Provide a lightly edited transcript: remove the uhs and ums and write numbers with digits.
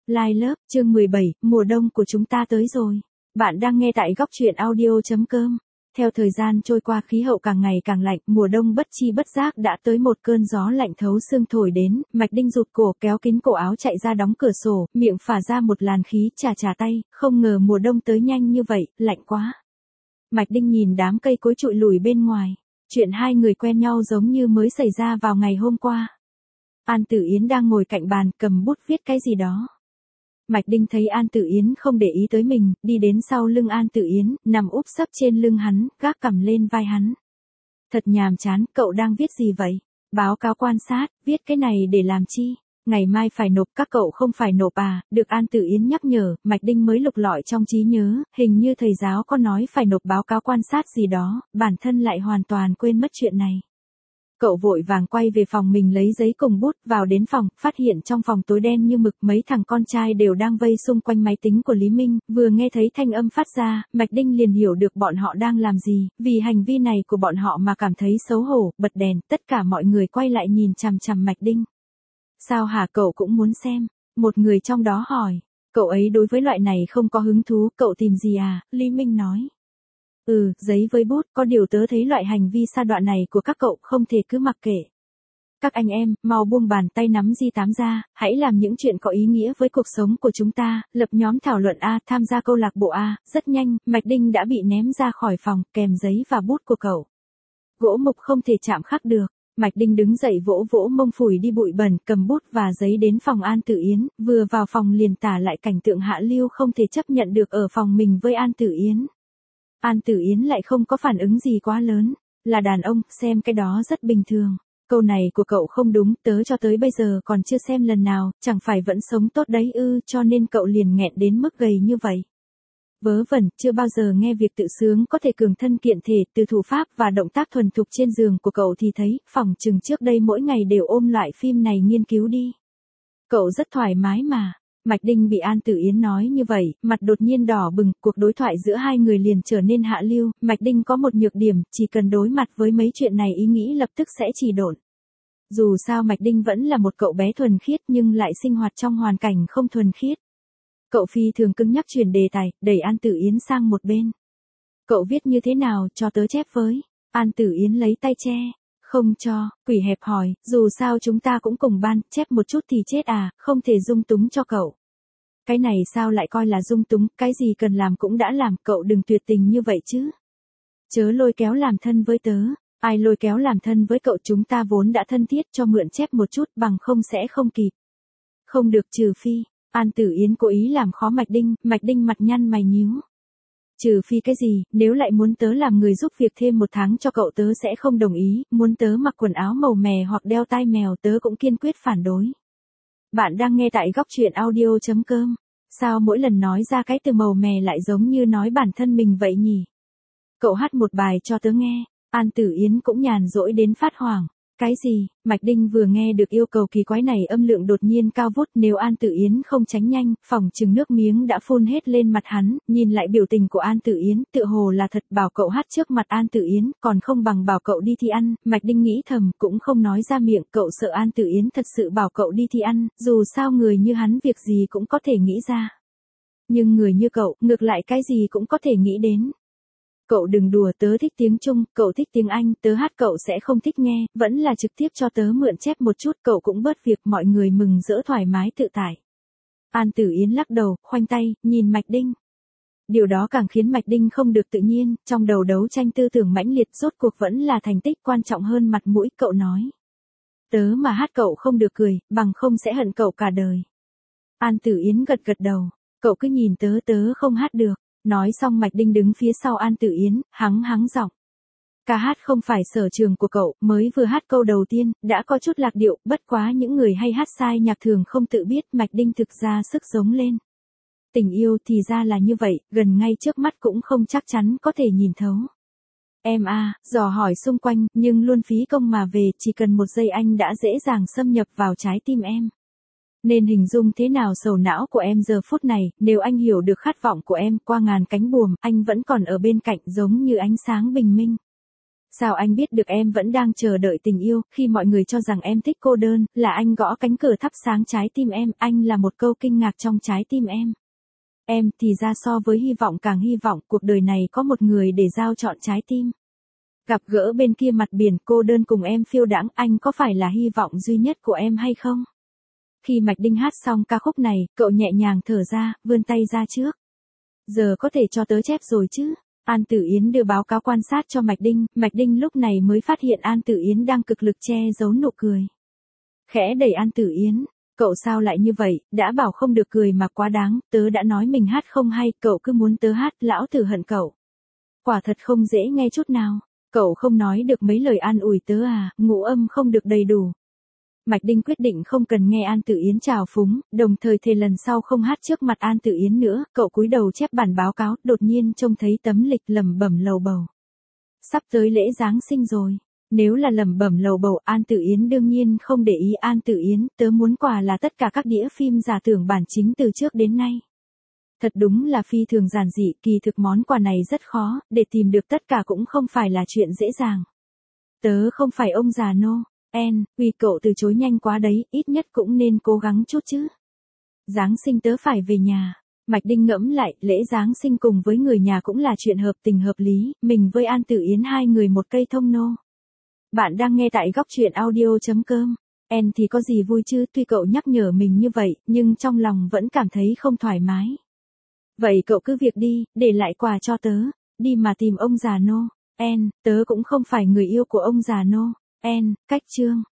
Lai lớp, chương 17, mùa đông của chúng ta tới rồi. Bạn đang nghe tại góc truyện audio.com. Theo thời gian trôi qua khí hậu càng ngày càng lạnh, mùa đông bất chi bất giác đã tới một cơn gió lạnh thấu xương thổi đến, Mạch Đinh rụt cổ kéo kín cổ áo chạy ra đóng cửa sổ, miệng phả ra một làn khí chà tay, không ngờ mùa đông tới nhanh như vậy, lạnh quá. Mạch Đinh nhìn đám cây cối trụi lủi bên ngoài, chuyện hai người quen nhau giống như mới xảy ra vào ngày hôm qua. An Tử Yến đang ngồi cạnh bàn, cầm bút viết cái gì đó. Mạch Đinh thấy An Tử Yến không để ý tới mình, đi đến sau lưng An Tử Yến, nằm úp sấp trên lưng hắn, gác cằm lên vai hắn. Thật nhàm chán, cậu đang viết gì vậy? Báo cáo quan sát, viết cái này để làm chi? Ngày mai phải nộp, các cậu không phải nộp à? Được An Tử Yến nhắc nhở, Mạch Đinh mới lục lọi trong trí nhớ, hình như thầy giáo có nói phải nộp báo cáo quan sát gì đó, bản thân lại hoàn toàn quên mất chuyện này. Cậu vội vàng quay về phòng mình lấy giấy cùng bút, vào đến phòng, phát hiện trong phòng tối đen như mực, mấy thằng con trai đều đang vây xung quanh máy tính của Lý Minh, vừa nghe thấy thanh âm phát ra, Mạch Đinh liền hiểu được bọn họ đang làm gì, vì hành vi này của bọn họ mà cảm thấy xấu hổ, bật đèn, tất cả mọi người quay lại nhìn chằm chằm Mạch Đinh. Sao hả, cậu cũng muốn xem? Một người trong đó hỏi. Cậu ấy đối với loại này không có hứng thú, cậu tìm gì à? Lý Minh nói. Giấy với bút, có điều tớ thấy loại hành vi sa đọa này của các cậu không thể cứ mặc kệ. Các anh em, mau buông bàn tay nắm G8 ra, hãy làm những chuyện có ý nghĩa với cuộc sống của chúng ta, lập nhóm thảo luận A, tham gia câu lạc bộ A. Rất nhanh, Mạch Đinh đã bị ném ra khỏi phòng, kèm giấy và bút của cậu. Gỗ mục không thể chạm khắc được. Mạch Đinh đứng dậy vỗ vỗ mông phủi đi bụi bẩn, cầm bút và giấy đến phòng An Tử Yến, vừa vào phòng liền tả lại cảnh tượng hạ lưu không thể chấp nhận được ở phòng mình với An Tử Yến. An Tử Yến lại không có phản ứng gì quá lớn, là đàn ông, xem cái đó rất bình thường. Câu này của cậu không đúng, tớ cho tới bây giờ còn chưa xem lần nào, chẳng phải vẫn sống tốt đấy ư, cho nên cậu liền nghẹn đến mức gầy như vậy. Vớ vẩn, chưa bao giờ nghe việc tự sướng có thể cường thân kiện thể, từ thủ pháp và động tác thuần thục trên giường của cậu thì thấy, phỏng chừng trước đây mỗi ngày đều ôm loại phim này nghiên cứu đi. Cậu rất thoải mái mà. Mạch Đinh bị An Tử Yến nói như vậy, mặt đột nhiên đỏ bừng, cuộc đối thoại giữa hai người liền trở nên hạ lưu, Mạch Đinh có một nhược điểm, chỉ cần đối mặt với mấy chuyện này ý nghĩ lập tức sẽ trì độn. Dù sao Mạch Đinh vẫn là một cậu bé thuần khiết nhưng lại sinh hoạt trong hoàn cảnh không thuần khiết. Cậu phi thường cứng nhắc chuyển đề tài, đẩy An Tử Yến sang một bên. Cậu viết như thế nào, cho tớ chép với. An Tử Yến lấy tay che. Không cho, quỷ hẹp hỏi, dù sao chúng ta cũng cùng ban, chép một chút thì chết à, không thể dung túng cho cậu. Cái này sao lại coi là dung túng, cái gì cần làm cũng đã làm, cậu đừng tuyệt tình như vậy chứ. Chớ lôi kéo làm thân với tớ, ai lôi kéo làm thân với cậu, chúng ta vốn đã thân thiết, cho mượn chép một chút, bằng không sẽ không kịp. Không được, trừ phi. An Tử Yến cố ý làm khó Mạch Đinh mặt nhăn mày nhíu. Trừ phi cái gì, nếu lại muốn tớ làm người giúp việc thêm một tháng cho cậu tớ sẽ không đồng ý, muốn tớ mặc quần áo màu mè hoặc đeo tai mèo tớ cũng kiên quyết phản đối. Bạn đang nghe tại góc truyện audio.com. Sao mỗi lần nói ra cái từ màu mè lại giống như nói bản thân mình vậy nhỉ? Cậu hát một bài cho tớ nghe. An Tử Yến cũng nhàn rỗi đến phát hoảng. Cái gì? Mạch Đinh vừa nghe được yêu cầu kỳ quái này âm lượng đột nhiên cao vút, nếu An Tử Yến không tránh nhanh, phỏng chừng nước miếng đã phun hết lên mặt hắn, nhìn lại biểu tình của An Tử Yến, tựa hồ là thật, bảo cậu hát trước mặt An Tử Yến, còn không bằng bảo cậu đi thi ăn, Mạch Đinh nghĩ thầm, cũng không nói ra miệng, cậu sợ An Tử Yến thật sự bảo cậu đi thi ăn, dù sao người như hắn việc gì cũng có thể nghĩ ra. Nhưng người như cậu, ngược lại cái gì cũng có thể nghĩ đến. Cậu đừng đùa, tớ thích tiếng Trung, cậu thích tiếng Anh, tớ hát cậu sẽ không thích nghe, vẫn là trực tiếp cho tớ mượn chép một chút, cậu cũng bớt việc, mọi người mừng rỡ thoải mái tự tại. An Tử Yến lắc đầu, khoanh tay, nhìn Mạch Đinh. Điều đó càng khiến Mạch Đinh không được tự nhiên, trong đầu đấu tranh tư tưởng mãnh liệt, rốt cuộc vẫn là thành tích quan trọng hơn mặt mũi, cậu nói. Tớ mà hát cậu không được cười, bằng không sẽ hận cậu cả đời. An Tử Yến gật gật đầu, cậu cứ nhìn tớ không hát được. Nói xong Mạch Đinh đứng phía sau An Tử Yến, hắng giọng. Ca hát không phải sở trường của cậu, mới vừa hát câu đầu tiên, đã có chút lạc điệu, bất quá những người hay hát sai nhạc thường không tự biết, Mạch Đinh thực ra sức giống lên. Tình yêu thì ra là như vậy, gần ngay trước mắt cũng không chắc chắn có thể nhìn thấu. Em dò hỏi xung quanh, nhưng luôn phí công mà về, chỉ cần một giây anh đã dễ dàng xâm nhập vào trái tim em. Nên hình dung thế nào sầu não của em giờ phút này, nếu anh hiểu được khát vọng của em qua ngàn cánh buồm, anh vẫn còn ở bên cạnh giống như ánh sáng bình minh. Sao anh biết được em vẫn đang chờ đợi tình yêu, khi mọi người cho rằng em thích cô đơn, là anh gõ cánh cửa thắp sáng trái tim em, anh là một câu kinh ngạc trong trái tim em. Em thì ra so với hy vọng càng hy vọng cuộc đời này có một người để giao trọn trái tim. Gặp gỡ bên kia mặt biển cô đơn cùng em phiêu đãng, anh có phải là hy vọng duy nhất của em hay không? Khi Mạch Đinh hát xong ca khúc này, cậu nhẹ nhàng thở ra, vươn tay ra trước. Giờ có thể cho tớ chép rồi chứ? An Tử Yến đưa báo cáo quan sát cho Mạch Đinh lúc này mới phát hiện An Tử Yến đang cực lực che giấu nụ cười. Khẽ đẩy An Tử Yến, cậu sao lại như vậy, đã bảo không được cười mà quá đáng, tớ đã nói mình hát không hay, cậu cứ muốn tớ hát, lão tử hận cậu. Quả thật không dễ nghe chút nào, cậu không nói được mấy lời an ủi tớ à, ngũ âm không được đầy đủ. Mạch Đinh quyết định không cần nghe An Tử Yến chào phúng, đồng thời thề lần sau không hát trước mặt An Tử Yến nữa, cậu cúi đầu chép bản báo cáo, đột nhiên trông thấy tấm lịch lẩm bẩm lầu bầu. Sắp tới lễ Giáng sinh rồi, nếu là lẩm bẩm lầu bầu An Tử Yến đương nhiên không để ý. An Tử Yến, tớ muốn quà là tất cả các đĩa phim giả tưởng bản chính từ trước đến nay. Thật đúng là phi thường giản dị, kỳ thực món quà này rất khó, để tìm được tất cả cũng không phải là chuyện dễ dàng. Tớ không phải ông già nô. Vì cậu từ chối nhanh quá đấy, ít nhất cũng nên cố gắng chút chứ. Giáng sinh tớ phải về nhà. Mạch Đinh ngẫm lại, lễ Giáng sinh cùng với người nhà cũng là chuyện hợp tình hợp lý, mình với An Tử Yến hai người một cây thông nô. Bạn đang nghe tại góc truyện audio.com. Thì có gì vui chứ, tuy cậu nhắc nhở mình như vậy, nhưng trong lòng vẫn cảm thấy không thoải mái. Vậy cậu cứ việc đi, để lại quà cho tớ, đi mà tìm ông già nô. Tớ cũng không phải người yêu của ông già nô. Cách chương